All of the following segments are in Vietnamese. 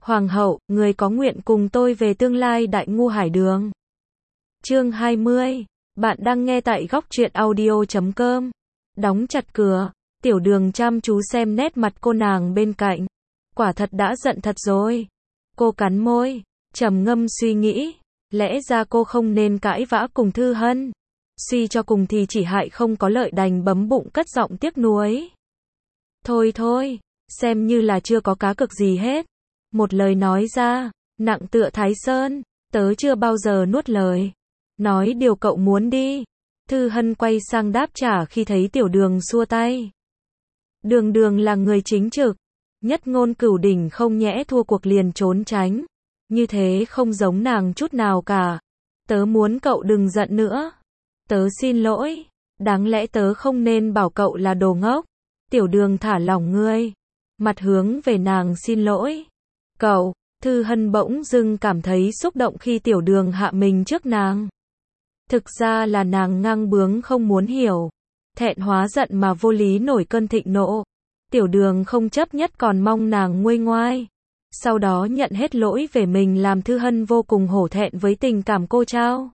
Hoàng hậu, người có nguyện cùng tôi về tương lai Đại Ngu Hải Đường. Chương 20. Bạn đang nghe tại góc truyện audio.com. Đóng chặt cửa, Tiểu Đường chăm chú xem nét mặt cô nàng bên cạnh. Quả thật đã giận thật rồi. Cô cắn môi, trầm ngâm suy nghĩ. Lẽ ra cô không nên cãi vã cùng Thư Hân. Suy cho cùng thì chỉ hại không có lợi, đành bấm bụng cất giọng tiếc nuối. Thôi thôi, xem như là chưa có cá cược gì hết. Một lời nói ra, nặng tựa Thái Sơn, tớ chưa bao giờ nuốt lời. Nói điều cậu muốn đi. Thư Hân quay sang đáp trả khi thấy Tiểu Đường xua tay. Đường Đường là người chính trực, nhất ngôn cửu đỉnh, không nhẽ thua cuộc liền trốn tránh. Như thế không giống nàng chút nào cả. Tớ muốn cậu đừng giận nữa. Tớ xin lỗi, đáng lẽ tớ không nên bảo cậu là đồ ngốc. Tiểu Đường thả lỏng ngươi, mặt hướng về nàng xin lỗi. Cậu, Thư Hân bỗng dưng cảm thấy xúc động khi Tiểu Đường hạ mình trước nàng. Thực ra là nàng ngang bướng không muốn hiểu, thẹn hóa giận mà vô lý nổi cơn thịnh nộ. Tiểu Đường không chấp nhất còn mong nàng nguôi ngoai. Sau đó nhận hết lỗi về mình, làm Thư Hân vô cùng hổ thẹn với tình cảm cô trao.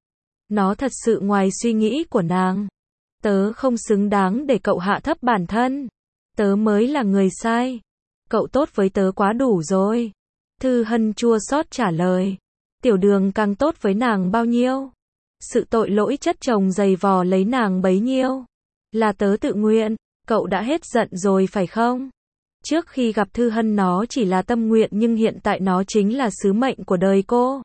Nó thật sự ngoài suy nghĩ của nàng. Tớ không xứng đáng để cậu hạ thấp bản thân. Tớ mới là người sai. Cậu tốt với tớ quá đủ rồi. Thư Hân chua xót trả lời. Tiểu Đường càng tốt với nàng bao nhiêu, sự tội lỗi chất chồng dày vò lấy nàng bấy nhiêu. Là tớ tự nguyện. Cậu đã hết giận rồi phải không? Trước khi gặp Thư Hân nó chỉ là tâm nguyện, nhưng hiện tại nó chính là sứ mệnh của đời cô.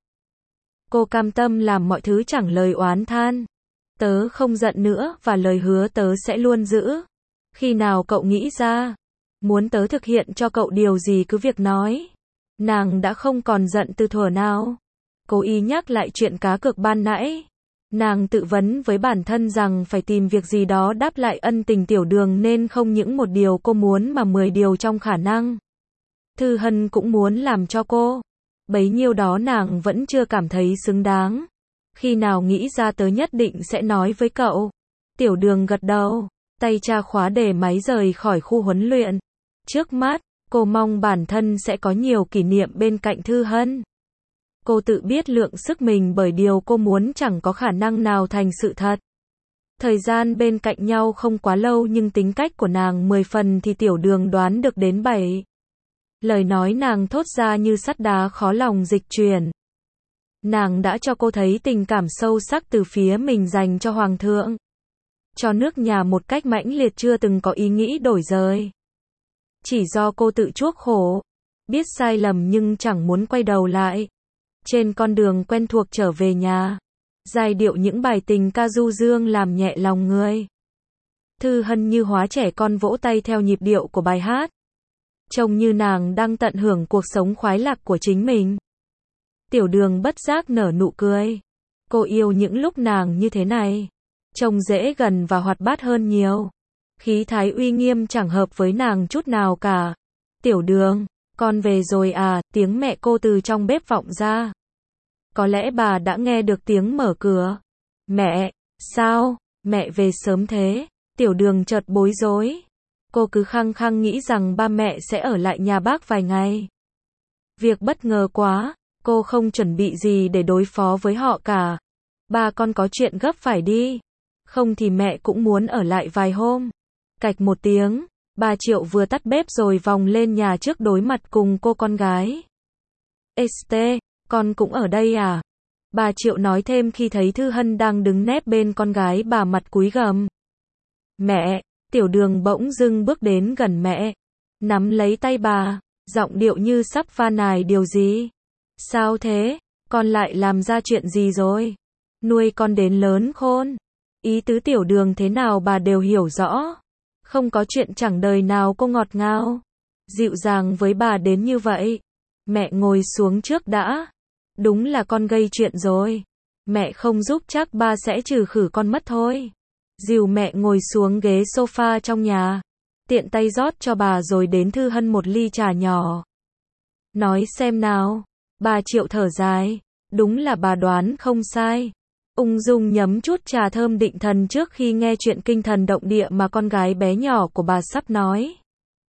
Cô cam tâm làm mọi thứ chẳng lời oán than. Tớ không giận nữa, và lời hứa tớ sẽ luôn giữ. Khi nào cậu nghĩ ra muốn tớ thực hiện cho cậu điều gì cứ việc nói. Nàng đã không còn giận từ thuở nào. Cố ý nhắc lại chuyện cá cược ban nãy. Nàng tự vấn với bản thân rằng phải tìm việc gì đó đáp lại ân tình Tiểu Đường, nên không những một điều cô muốn mà 10 điều trong khả năng. Thư Hân cũng muốn làm cho cô. Bấy nhiêu đó nàng vẫn chưa cảm thấy xứng đáng. Khi nào nghĩ ra tớ nhất định sẽ nói với cậu. Tiểu Đường gật đầu, tay tra khóa để máy rời khỏi khu huấn luyện. Trước mắt, cô mong bản thân sẽ có nhiều kỷ niệm bên cạnh Thư Hân. Cô tự biết lượng sức mình, bởi điều cô muốn chẳng có khả năng nào thành sự thật. Thời gian bên cạnh nhau không quá lâu, nhưng tính cách của nàng 10 phần thì Tiểu Đường đoán được đến 7. Lời nói nàng thốt ra như sắt đá khó lòng dịch chuyển. Nàng đã cho cô thấy tình cảm sâu sắc từ phía mình dành cho Hoàng thượng, cho nước nhà một cách mãnh liệt, chưa từng có ý nghĩ đổi rời. Chỉ do cô tự chuốc khổ, biết sai lầm nhưng chẳng muốn quay đầu lại. Trên con đường quen thuộc trở về nhà, giai điệu những bài tình ca du dương làm nhẹ lòng người. Thư Hân như hóa trẻ con vỗ tay theo nhịp điệu của bài hát. Trông như nàng đang tận hưởng cuộc sống khoái lạc của chính mình. Tiểu Đường bất giác nở nụ cười. Cô yêu những lúc nàng như thế này. Trông dễ gần và hoạt bát hơn nhiều. Khí thái uy nghiêm chẳng hợp với nàng chút nào cả. Tiểu Đường, con về rồi à? Tiếng mẹ cô từ trong bếp vọng ra. Có lẽ bà đã nghe được tiếng mở cửa. Mẹ, sao? Mẹ về sớm thế? Tiểu Đường chợt bối rối. Cô cứ khăng khăng nghĩ rằng ba mẹ sẽ ở lại nhà bác vài ngày. Việc bất ngờ quá, cô không chuẩn bị gì để đối phó với họ cả. Ba con có chuyện gấp phải đi. Không thì mẹ cũng muốn ở lại vài hôm. Cạch một tiếng, bà Triệu vừa tắt bếp rồi vòng lên nhà trước đối mặt cùng cô con gái. Este, con cũng ở đây à? Bà Triệu nói thêm khi thấy Thư Hân đang đứng nép bên con gái bà, mặt cúi gằm. Mẹ. Tiểu Đường bỗng dưng bước đến gần mẹ, nắm lấy tay bà, giọng điệu như sắp van nài điều gì. Sao thế? Con lại làm ra chuyện gì rồi? Nuôi con đến lớn khôn. Ý tứ Tiểu Đường thế nào bà đều hiểu rõ. Không có chuyện chẳng đời nào cô ngọt ngào, dịu dàng với bà đến như vậy. Mẹ ngồi xuống trước đã. Đúng là con gây chuyện rồi. Mẹ không giúp chắc ba sẽ trừ khử con mất thôi. Dìu mẹ ngồi xuống ghế sofa trong nhà, tiện tay rót cho bà rồi đến Thư Hân một ly trà nhỏ. Nói xem nào. Bà Triệu thở dài. Đúng là bà đoán không sai. Ung dung nhấm chút trà thơm định thần trước khi nghe chuyện kinh thần động địa mà con gái bé nhỏ của bà sắp nói.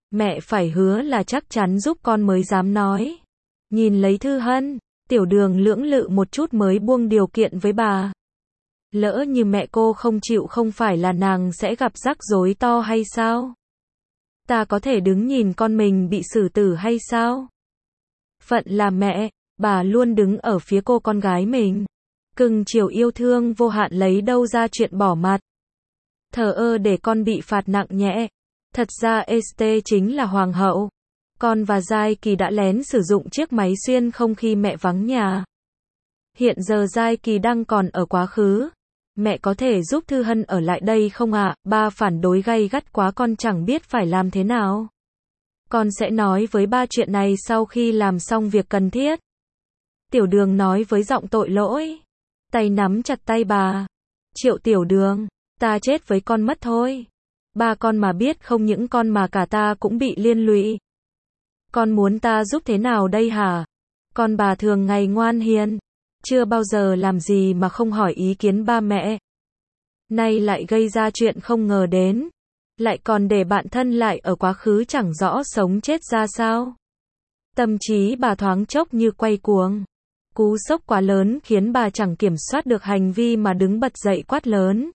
Mẹ phải hứa là chắc chắn giúp con mới dám nói. Nhìn lấy Thư Hân, Tiểu Đường lưỡng lự một chút mới buông điều kiện với bà. Lỡ như mẹ cô không chịu không phải là nàng sẽ gặp rắc rối to hay sao? Ta có thể đứng nhìn con mình bị xử tử hay sao? Phận là mẹ, bà luôn đứng ở phía cô con gái mình. Cưng chiều yêu thương vô hạn lấy đâu ra chuyện bỏ mặt. Thờ ơ để con bị phạt nặng nhẹ. Thật ra ST chính là hoàng hậu. Con và Giai Kỳ đã lén sử dụng chiếc máy xuyên không khi mẹ vắng nhà. Hiện giờ Giai Kỳ đang còn ở quá khứ. Mẹ có thể giúp Thư Hân ở lại đây không ạ? Ba phản đối gay gắt quá con chẳng biết phải làm thế nào. Con sẽ nói với ba chuyện này sau khi làm xong việc cần thiết. Tiểu Đường nói với giọng tội lỗi. Tay nắm chặt tay bà. Triệu Tiểu Đường, ta chết với con mất thôi. Ba con mà biết không những con mà cả ta cũng bị liên lụy. Con muốn ta giúp thế nào đây hả? Con bà thường ngày ngoan hiền. Chưa bao giờ làm gì mà không hỏi ý kiến ba mẹ. Nay lại gây ra chuyện không ngờ đến. Lại còn để bạn thân lại ở quá khứ chẳng rõ sống chết ra sao. Tâm trí bà thoáng chốc như quay cuồng. Cú sốc quá lớn khiến bà chẳng kiểm soát được hành vi mà đứng bật dậy quát lớn.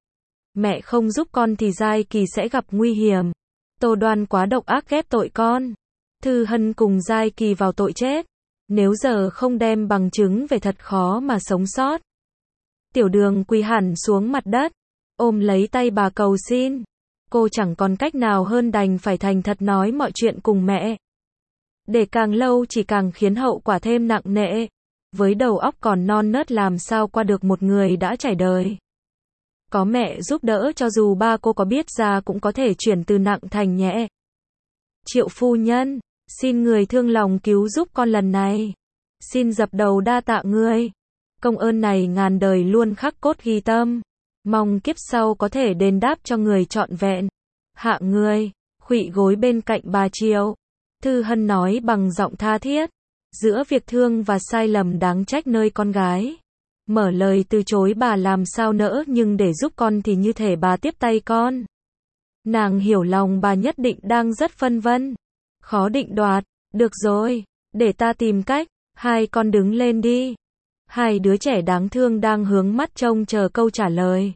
Mẹ không giúp con thì Giai Kỳ sẽ gặp nguy hiểm. Tô Đoan quá độc ác ghép tội con. Thư Hân cùng Giai Kỳ vào tội chết. Nếu giờ không đem bằng chứng về thật khó mà sống sót. Tiểu Đường quỳ hẳn xuống mặt đất, ôm lấy tay bà cầu xin. Cô chẳng còn cách nào hơn đành phải thành thật nói mọi chuyện cùng mẹ. Để càng lâu chỉ càng khiến hậu quả thêm nặng nề. Với đầu óc còn non nớt làm sao qua được một người đã trải đời. Có mẹ giúp đỡ cho dù ba cô có biết ra cũng có thể chuyển từ nặng thành nhẹ. Triệu phu nhân, xin người thương lòng cứu giúp con lần này. Xin dập đầu đa tạ ngươi. Công ơn này ngàn đời luôn khắc cốt ghi tâm. Mong kiếp sau có thể đền đáp cho người trọn vẹn. Hạ ngươi, khuỵu gối bên cạnh bà Triệu. Thư Hân nói bằng giọng tha thiết. Giữa việc thương và sai lầm đáng trách nơi con gái. Mở lời từ chối bà làm sao nỡ nhưng để giúp con thì như thể bà tiếp tay con. Nàng hiểu lòng bà nhất định đang rất phân vân. Khó định đoạt. Được rồi, để ta tìm cách. Hai con đứng lên đi. Hai đứa trẻ đáng thương đang hướng mắt trông chờ câu trả lời.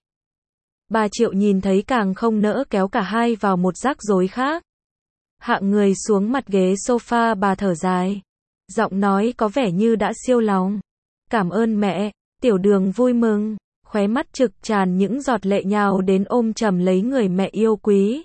Bà Triệu nhìn thấy càng không nỡ kéo cả hai vào một rắc rối khác. Hạ người xuống mặt ghế sofa bà thở dài. Giọng nói có vẻ như đã siêu lòng. Cảm ơn mẹ. Tiểu Đường vui mừng. Khóe mắt trực tràn những giọt lệ nhào đến ôm chầm lấy người mẹ yêu quý.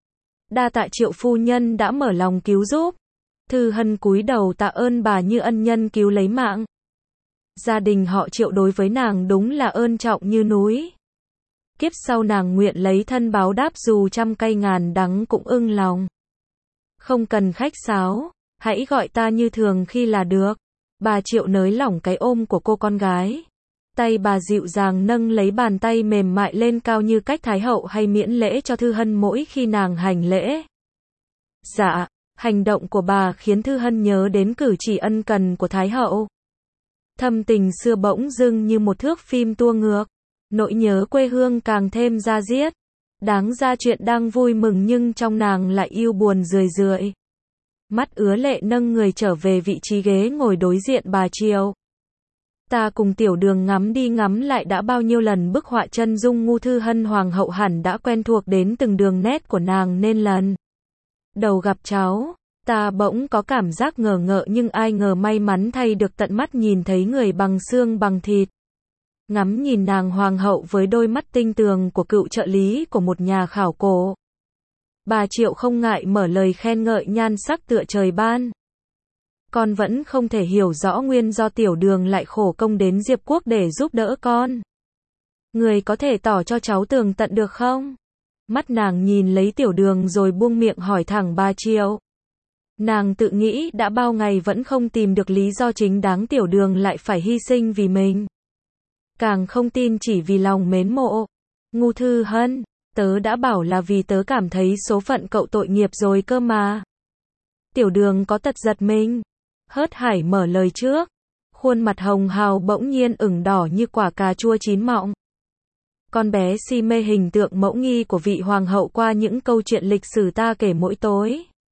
Đa tạ Triệu phu nhân đã mở lòng cứu giúp. Thư Hân cúi đầu tạ ơn bà như ân nhân cứu lấy mạng. Gia đình họ Triệu đối với nàng đúng là ơn trọng như núi. Kiếp sau nàng nguyện lấy thân báo đáp dù trăm cay ngàn đắng cũng ưng lòng. Không cần khách sáo, hãy gọi ta như thường khi là được. Bà Triệu nới lỏng cái ôm của cô con gái. Tay bà dịu dàng nâng lấy bàn tay mềm mại lên cao như cách Thái hậu hay miễn lễ cho Thư Hân mỗi khi nàng hành lễ. Dạ, hành động của bà khiến Thư Hân nhớ đến cử chỉ ân cần của Thái hậu. Thâm tình xưa bỗng dưng như một thước phim tua ngược. Nỗi nhớ quê hương càng thêm da diết. Đáng ra chuyện đang vui mừng nhưng trong nàng lại yêu buồn rười rượi. Mắt ứa lệ nâng người trở về vị trí ghế ngồi đối diện bà Triệu. Ta cùng Tiểu Đường ngắm đi ngắm lại đã bao nhiêu lần bức họa chân dung ngu Thư Hân hoàng hậu hẳn đã quen thuộc đến từng đường nét của nàng nên lần đầu gặp cháu, ta bỗng có cảm giác ngờ ngợ nhưng ai ngờ may mắn thay được tận mắt nhìn thấy người bằng xương bằng thịt. Ngắm nhìn nàng hoàng hậu với đôi mắt tinh tường của cựu trợ lý của một nhà khảo cổ. Bà Triệu không ngại mở lời khen ngợi nhan sắc tựa trời ban. Con vẫn không thể hiểu rõ nguyên do Tiểu Đường lại khổ công đến Diệp Quốc để giúp đỡ con. Người có thể tỏ cho cháu tường tận được không? Mắt nàng nhìn lấy Tiểu Đường rồi buông miệng hỏi thẳng bà Triệu. Nàng tự nghĩ đã bao ngày vẫn không tìm được lý do chính đáng Tiểu Đường lại phải hy sinh vì mình. Càng không tin chỉ vì lòng mến mộ. Ngu Thư Hân, tớ đã bảo là vì tớ cảm thấy số phận cậu tội nghiệp rồi cơ mà. Tiểu Đường có tật giật mình. Hớt hải mở lời trước. Khuôn mặt hồng hào bỗng nhiên ửng đỏ như quả cà chua chín mọng. Con bé si mê hình tượng mẫu nghi của vị hoàng hậu qua những câu chuyện lịch sử ta kể mỗi tối.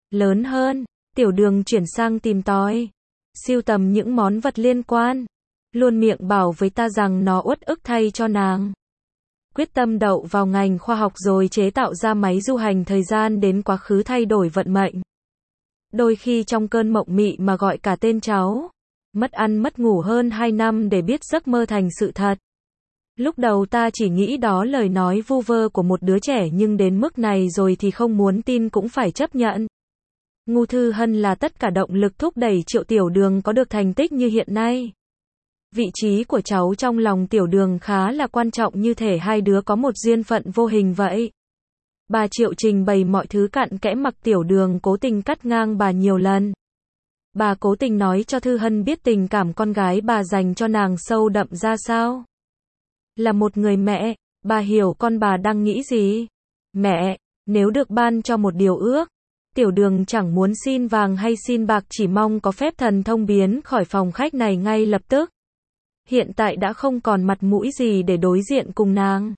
Lớn hơn, Tiểu Đường chuyển sang tìm tòi, sưu tầm những món vật liên quan, luôn miệng bảo với ta rằng nó uất ức thay cho nàng. Quyết tâm đậu vào ngành khoa học rồi chế tạo ra máy du hành thời gian đến quá khứ thay đổi vận mệnh. Đôi khi trong cơn mộng mị mà gọi cả tên cháu. Mất ăn mất ngủ hơn 2 năm để biết giấc mơ thành sự thật. Lúc đầu ta chỉ nghĩ đó lời nói vu vơ của một đứa trẻ nhưng đến mức này rồi thì không muốn tin cũng phải chấp nhận. Ngô Thư Hân là tất cả động lực thúc đẩy Triệu Tiểu Đường có được thành tích như hiện nay. Vị trí của cháu trong lòng Tiểu Đường khá là quan trọng như thể hai đứa có một duyên phận vô hình vậy. Bà Triệu trình bày mọi thứ cặn kẽ mặc Tiểu Đường cố tình cắt ngang bà nhiều lần. Bà cố tình nói cho Thư Hân biết tình cảm con gái bà dành cho nàng sâu đậm ra sao. Là một người mẹ, bà hiểu con bà đang nghĩ gì. Mẹ, nếu được ban cho một điều ước, Tiểu Đường chẳng muốn xin vàng hay xin bạc, chỉ mong có phép thần thông biến khỏi phòng khách này ngay lập tức. Hiện tại đã không còn mặt mũi gì để đối diện cùng nàng.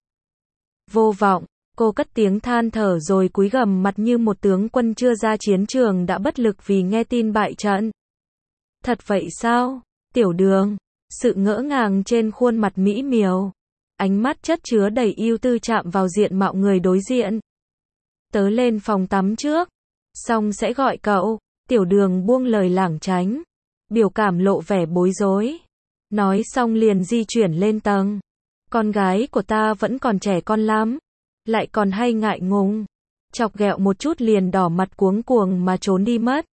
Vô vọng, cô cất tiếng than thở rồi cúi gằm mặt như một tướng quân chưa ra chiến trường đã bất lực vì nghe tin bại trận. Thật vậy sao? Tiểu Đường, sự ngỡ ngàng trên khuôn mặt mỹ miều, ánh mắt chất chứa đầy ưu tư chạm vào diện mạo người đối diện. Tớ lên phòng tắm trước, xong sẽ gọi cậu. Tiểu Đường buông lời lảng tránh, biểu cảm lộ vẻ bối rối. Nói xong liền di chuyển lên tầng. Con gái của ta vẫn còn trẻ con lắm, lại còn hay ngại ngùng. Chọc ghẹo một chút liền đỏ mặt cuống cuồng mà trốn đi mất.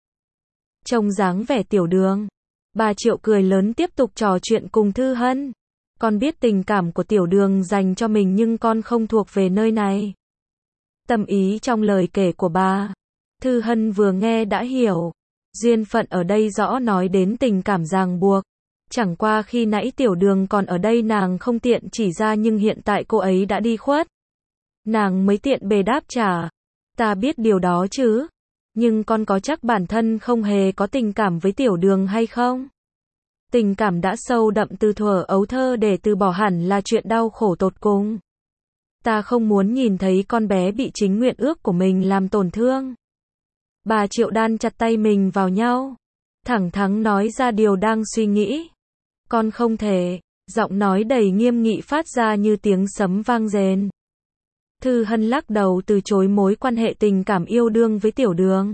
Trông dáng vẻ Tiểu Đường, bà Triệu cười lớn tiếp tục trò chuyện cùng Thư Hân. Con biết tình cảm của Tiểu Đường dành cho mình nhưng con không thuộc về nơi này. Tâm ý trong lời kể của bà, Thư Hân vừa nghe đã hiểu. Duyên phận ở đây rõ nói đến tình cảm ràng buộc. Chẳng qua khi nãy Tiểu Đường còn ở đây nàng không tiện chỉ ra nhưng hiện tại cô ấy đã đi khuất. Nàng mới tiện bề đáp trả. Ta biết điều đó chứ. Nhưng con có chắc bản thân không hề có tình cảm với Tiểu Đường hay không? Tình cảm đã sâu đậm từ thuở ấu thơ để từ bỏ hẳn là chuyện đau khổ tột cùng. Ta không muốn nhìn thấy con bé bị chính nguyện ước của mình làm tổn thương. Bà Triệu đan chặt tay mình vào nhau, thẳng thắn nói ra điều đang suy nghĩ. Con không thể, giọng nói đầy nghiêm nghị phát ra như tiếng sấm vang rền. Thư Hân lắc đầu từ chối mối quan hệ tình cảm yêu đương với Tiểu Đường.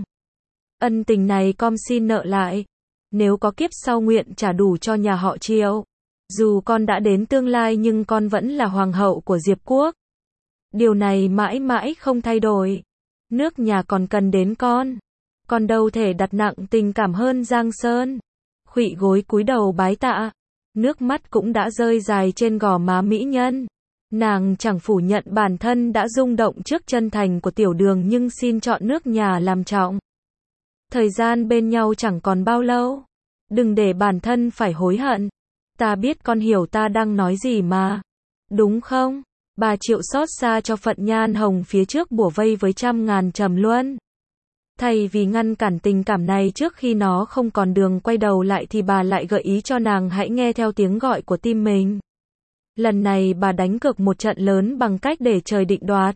Ân tình này con xin nợ lại. Nếu có kiếp sau nguyện trả đủ cho nhà họ Triệu. Dù con đã đến tương lai nhưng con vẫn là hoàng hậu của Diệp Quốc. Điều này mãi mãi không thay đổi. Nước nhà còn cần đến con. Con đâu thể đặt nặng tình cảm hơn Giang Sơn. Khuỵu gối cúi đầu bái tạ. Nước mắt cũng đã rơi dài trên gò má mỹ nhân. Nàng chẳng phủ nhận bản thân đã rung động trước chân thành của Tiểu Đường nhưng xin chọn nước nhà làm trọng. Thời gian bên nhau chẳng còn bao lâu. Đừng để bản thân phải hối hận. Ta biết con hiểu ta đang nói gì mà. Đúng không? Bà Triệu xót xa cho phận Nhan Hồng phía trước bủa vây với trăm ngàn trầm luân. Thay vì ngăn cản tình cảm này trước khi nó không còn đường quay đầu lại thì bà lại gợi ý cho nàng hãy nghe theo tiếng gọi của tim mình. Lần này bà đánh cược một trận lớn bằng cách để trời định đoạt.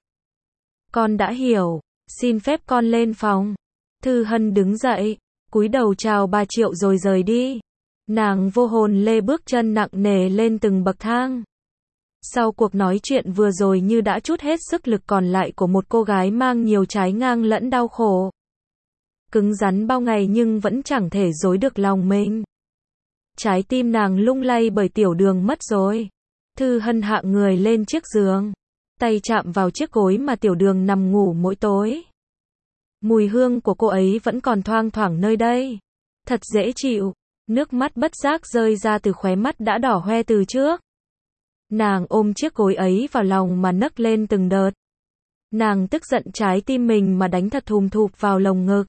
Con đã hiểu, xin phép con lên phòng. Thư Hân đứng dậy, cúi đầu chào bà Triệu rồi rời đi. Nàng vô hồn lê bước chân nặng nề lên từng bậc thang. Sau cuộc nói chuyện vừa rồi như đã trút hết sức lực còn lại của một cô gái mang nhiều trái ngang lẫn đau khổ. Cứng rắn bao ngày nhưng vẫn chẳng thể dối được lòng mình. Trái tim nàng lung lay bởi Tiểu Đường mất rồi. Thư Hân hạ người lên chiếc giường, tay chạm vào chiếc gối mà Tiểu Đường nằm ngủ mỗi tối. Mùi hương của cô ấy vẫn còn thoang thoảng nơi đây. Thật dễ chịu. Nước mắt bất giác rơi ra từ khóe mắt đã đỏ hoe từ trước. Nàng ôm chiếc gối ấy vào lòng mà nấc lên từng đợt. Nàng tức giận trái tim mình mà đánh thật thùm thụp vào lồng ngực.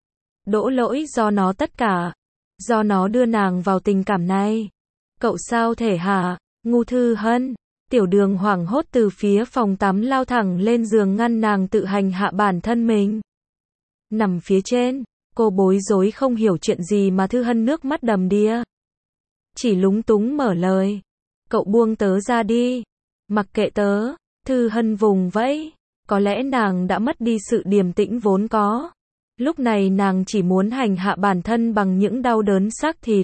Đổ lỗi do nó tất cả. Do nó đưa nàng vào tình cảm này. Cậu sao thể hả? Ngô Thư Hân. Tiểu Đường hoảng hốt từ phía phòng tắm lao thẳng lên giường ngăn nàng tự hành hạ bản thân mình. Nằm phía trên, cô bối rối không hiểu chuyện gì mà Thư Hân nước mắt đầm đìa. Chỉ lúng túng mở lời. Cậu buông tớ ra đi. Mặc kệ tớ. Thư Hân vùng vẫy. Có lẽ nàng đã mất đi sự điềm tĩnh vốn có. Lúc này nàng chỉ muốn hành hạ bản thân bằng những đau đớn xác thịt.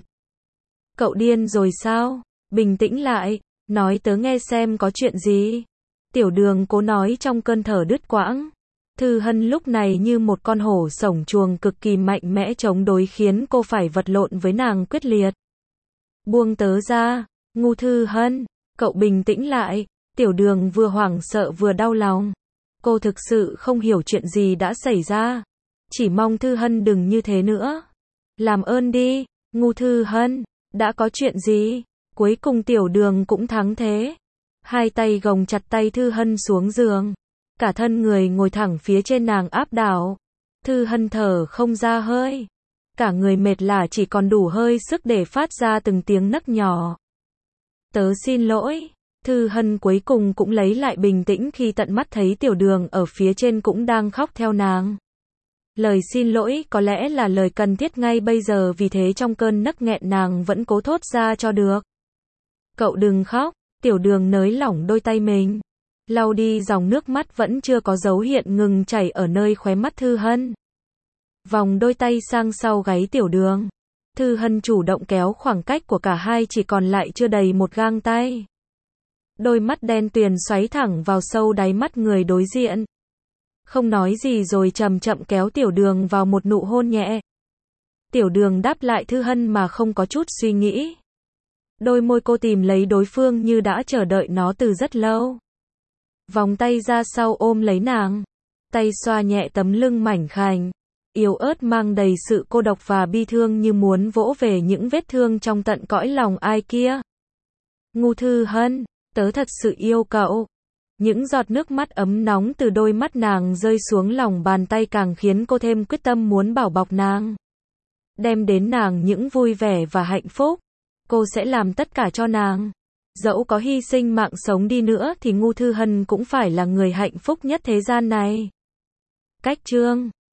Cậu điên rồi sao? Bình tĩnh lại, nói tớ nghe xem có chuyện gì. Tiểu Đường cố nói trong cơn thở đứt quãng. Thư Hân lúc này như một con hổ sổng chuồng cực kỳ mạnh mẽ chống đối khiến cô phải vật lộn với nàng quyết liệt. Buông tớ ra, ngu Thư Hân, cậu bình tĩnh lại. Tiểu Đường vừa hoảng sợ vừa đau lòng. Cô thực sự không hiểu chuyện gì đã xảy ra. Chỉ mong Thư Hân đừng như thế nữa. Làm ơn đi, ngu Thư Hân, đã có chuyện gì? Cuối cùng Tiểu Đường cũng thắng thế. Hai tay gồng chặt tay Thư Hân xuống giường. Cả thân người ngồi thẳng phía trên nàng áp đảo. Thư Hân thở không ra hơi. Cả người mệt lả chỉ còn đủ hơi sức để phát ra từng tiếng nấc nhỏ. Tớ xin lỗi. Thư Hân cuối cùng cũng lấy lại bình tĩnh khi tận mắt thấy Tiểu Đường ở phía trên cũng đang khóc theo nàng. Lời xin lỗi có lẽ là lời cần thiết ngay bây giờ, vì thế trong cơn nấc nghẹn nàng vẫn cố thốt ra cho được. Cậu đừng khóc. Tiểu Đường nới lỏng đôi tay mình, lau đi dòng nước mắt vẫn chưa có dấu hiện ngừng chảy ở nơi khóe mắt Thư Hân. Vòng đôi tay sang sau gáy Tiểu Đường. Thư Hân chủ động kéo khoảng cách của cả hai chỉ còn lại chưa đầy một gang tay. Đôi mắt đen tuyền xoáy thẳng vào sâu đáy mắt người đối diện. Không nói gì rồi chậm chậm kéo Tiểu Đường vào một nụ hôn nhẹ. Tiểu Đường đáp lại Thư Hân mà không có chút suy nghĩ. Đôi môi cô tìm lấy đối phương như đã chờ đợi nó từ rất lâu. Vòng tay ra sau ôm lấy nàng. Tay xoa nhẹ tấm lưng mảnh khảnh, yếu ớt mang đầy sự cô độc và bi thương như muốn vỗ về những vết thương trong tận cõi lòng ai kia. Ngu Thư Hân, tớ thật sự yêu cậu. Những giọt nước mắt ấm nóng từ đôi mắt nàng rơi xuống lòng bàn tay càng khiến cô thêm quyết tâm muốn bảo bọc nàng. Đem đến nàng những vui vẻ và hạnh phúc. Cô sẽ làm tất cả cho nàng. Dẫu có hy sinh mạng sống đi nữa thì ngu Thư Hân cũng phải là người hạnh phúc nhất thế gian này. Cách chương